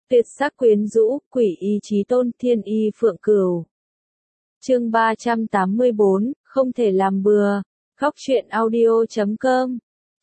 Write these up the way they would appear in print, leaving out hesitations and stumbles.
Tuyệt sắc quyến rũ, quỷ y chí tôn, thiên y phượng cửu. Chương 384, không thể làm bừa. Góc truyện audio.com.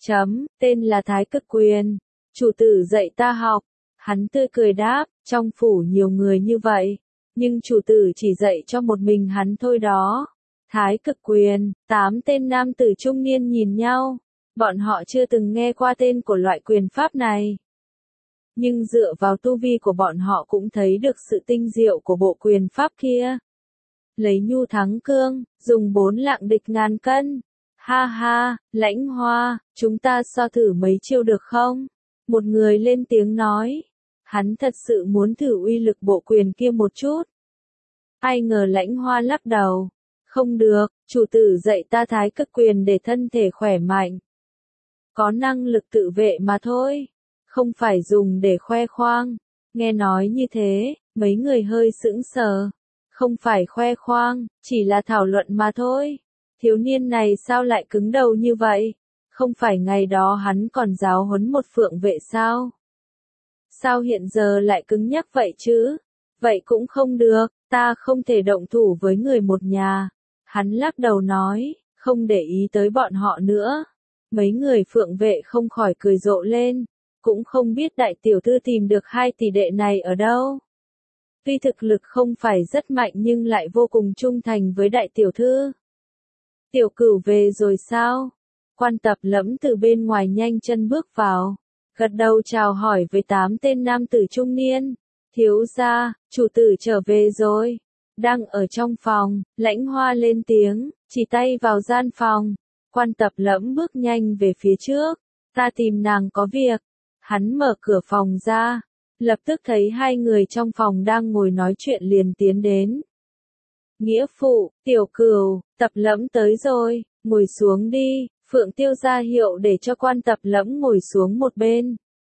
Tên là Thái Cực Quyền. Chủ tử dạy ta học. Hắn tươi cười đáp, trong phủ nhiều người như vậy, nhưng chủ tử chỉ dạy cho một mình hắn thôi đó. Thái Cực Quyền, 8 tên nam tử trung niên nhìn nhau. Bọn họ chưa từng nghe qua tên của loại quyền pháp này. Nhưng dựa vào tu vi của bọn họ cũng thấy được sự tinh diệu của bộ quyền pháp kia. Lấy nhu thắng cương, dùng 4 lạng địch ngàn cân. Ha ha, Lãnh Hoa, chúng ta so thử mấy chiêu được không? Một người lên tiếng nói. Hắn thật sự muốn thử uy lực bộ quyền kia một chút. Ai ngờ Lãnh Hoa lắc đầu. Không được, chủ tử dạy ta Thái Cực Quyền để thân thể khỏe mạnh. Có năng lực tự vệ mà thôi. Không phải dùng để khoe khoang. Nghe nói như thế, mấy người hơi sững sờ. Không phải khoe khoang, chỉ là thảo luận mà thôi. Thiếu niên này sao lại cứng đầu như vậy? Không phải ngày đó hắn còn giáo huấn một phượng vệ sao? Sao hiện giờ lại cứng nhắc vậy chứ? Vậy cũng không được, ta không thể động thủ với người một nhà. Hắn lắc đầu nói, không để ý tới bọn họ nữa. Mấy người phượng vệ không khỏi cười rộ lên. Cũng không biết đại tiểu thư tìm được 2 tỷ đệ này ở đâu. Tuy thực lực không phải rất mạnh nhưng lại vô cùng trung thành với đại tiểu thư. Tiểu Cửu về rồi sao? Quan Tập Lẫm từ bên ngoài nhanh chân bước vào. Gật đầu chào hỏi với 8 tên nam tử trung niên. Thiếu gia, chủ tử trở về rồi. Đang ở trong phòng, Lãnh Hoa lên tiếng, chỉ tay vào gian phòng. Quan Tập Lẫm bước nhanh về phía trước. Ta tìm nàng có việc. Hắn mở cửa phòng ra. Lập tức thấy 2 người trong phòng đang ngồi nói chuyện liền tiến đến. Nghĩa phụ, Tiểu Cửu, Tập Lẫm tới rồi, ngồi xuống đi. Phượng Tiêu ra hiệu để cho Quan Tập Lẫm ngồi xuống một bên.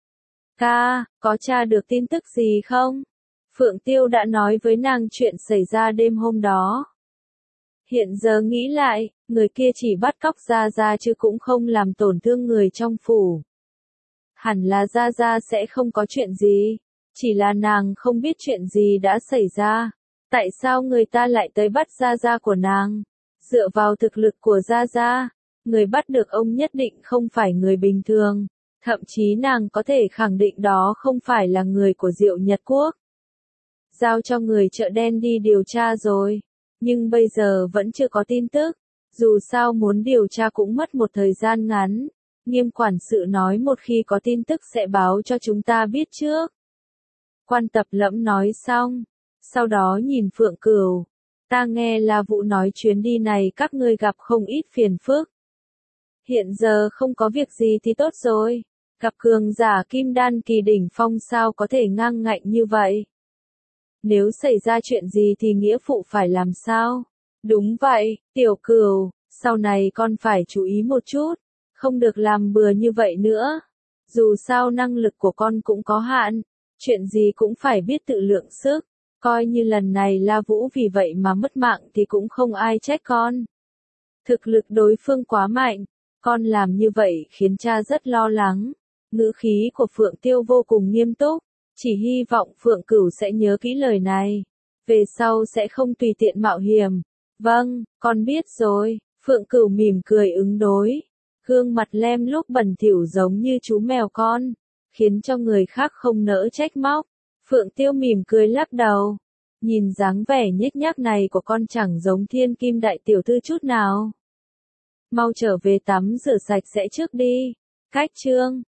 Ca, có tra được tin tức gì không? Phượng Tiêu đã nói với nàng chuyện xảy ra đêm hôm đó. Hiện giờ nghĩ lại, người kia chỉ bắt cóc Gia Gia chứ cũng không làm tổn thương người trong phủ. Hẳn là Gia Gia sẽ không có chuyện gì. Chỉ là nàng không biết chuyện gì đã xảy ra. Tại sao người ta lại tới bắt Gia Gia của nàng? Dựa vào thực lực của Gia Gia, người bắt được ông nhất định không phải người bình thường. Thậm chí nàng có thể khẳng định đó không phải là người của Diệu Nhật Quốc. Giao cho người chợ đen đi điều tra rồi. Nhưng bây giờ vẫn chưa có tin tức. Dù sao muốn điều tra cũng mất một thời gian ngắn. Nghiêm quản sự nói một khi có tin tức sẽ báo cho chúng ta biết trước. Quan Tập Lẫm nói xong. Sau đó nhìn Phượng Cửu. Ta nghe La Vũ nói chuyến đi này các ngươi gặp không ít phiền phức. Hiện giờ không có việc gì thì tốt rồi. Gặp cường giả kim đan kỳ đỉnh phong sao có thể ngang ngạnh như vậy. Nếu xảy ra chuyện gì thì nghĩa phụ phải làm sao? Đúng vậy, Tiểu Cửu, sau này con phải chú ý một chút. Không được làm bừa như vậy nữa. Dù sao năng lực của con cũng có hạn. Chuyện gì cũng phải biết tự lượng sức. Coi như lần này La Vũ vì vậy mà mất mạng thì cũng không ai trách con. Thực lực đối phương quá mạnh. Con làm như vậy khiến cha rất lo lắng. Ngữ khí của Phượng Tiêu vô cùng nghiêm túc. Chỉ hy vọng Phượng Cửu sẽ nhớ kỹ lời này. Về sau sẽ không tùy tiện mạo hiểm. Vâng, con biết rồi. Phượng Cửu mỉm cười ứng đối. Gương mặt lem lúc bẩn thỉu giống như chú mèo con. Khiến cho người khác không nỡ trách móc. Phượng Tiêu mỉm cười lắc đầu. Nhìn dáng vẻ nhếch nhác này của con chẳng giống Thiên Kim đại tiểu thư chút nào. Mau trở về tắm rửa sạch sẽ trước đi. Cách chương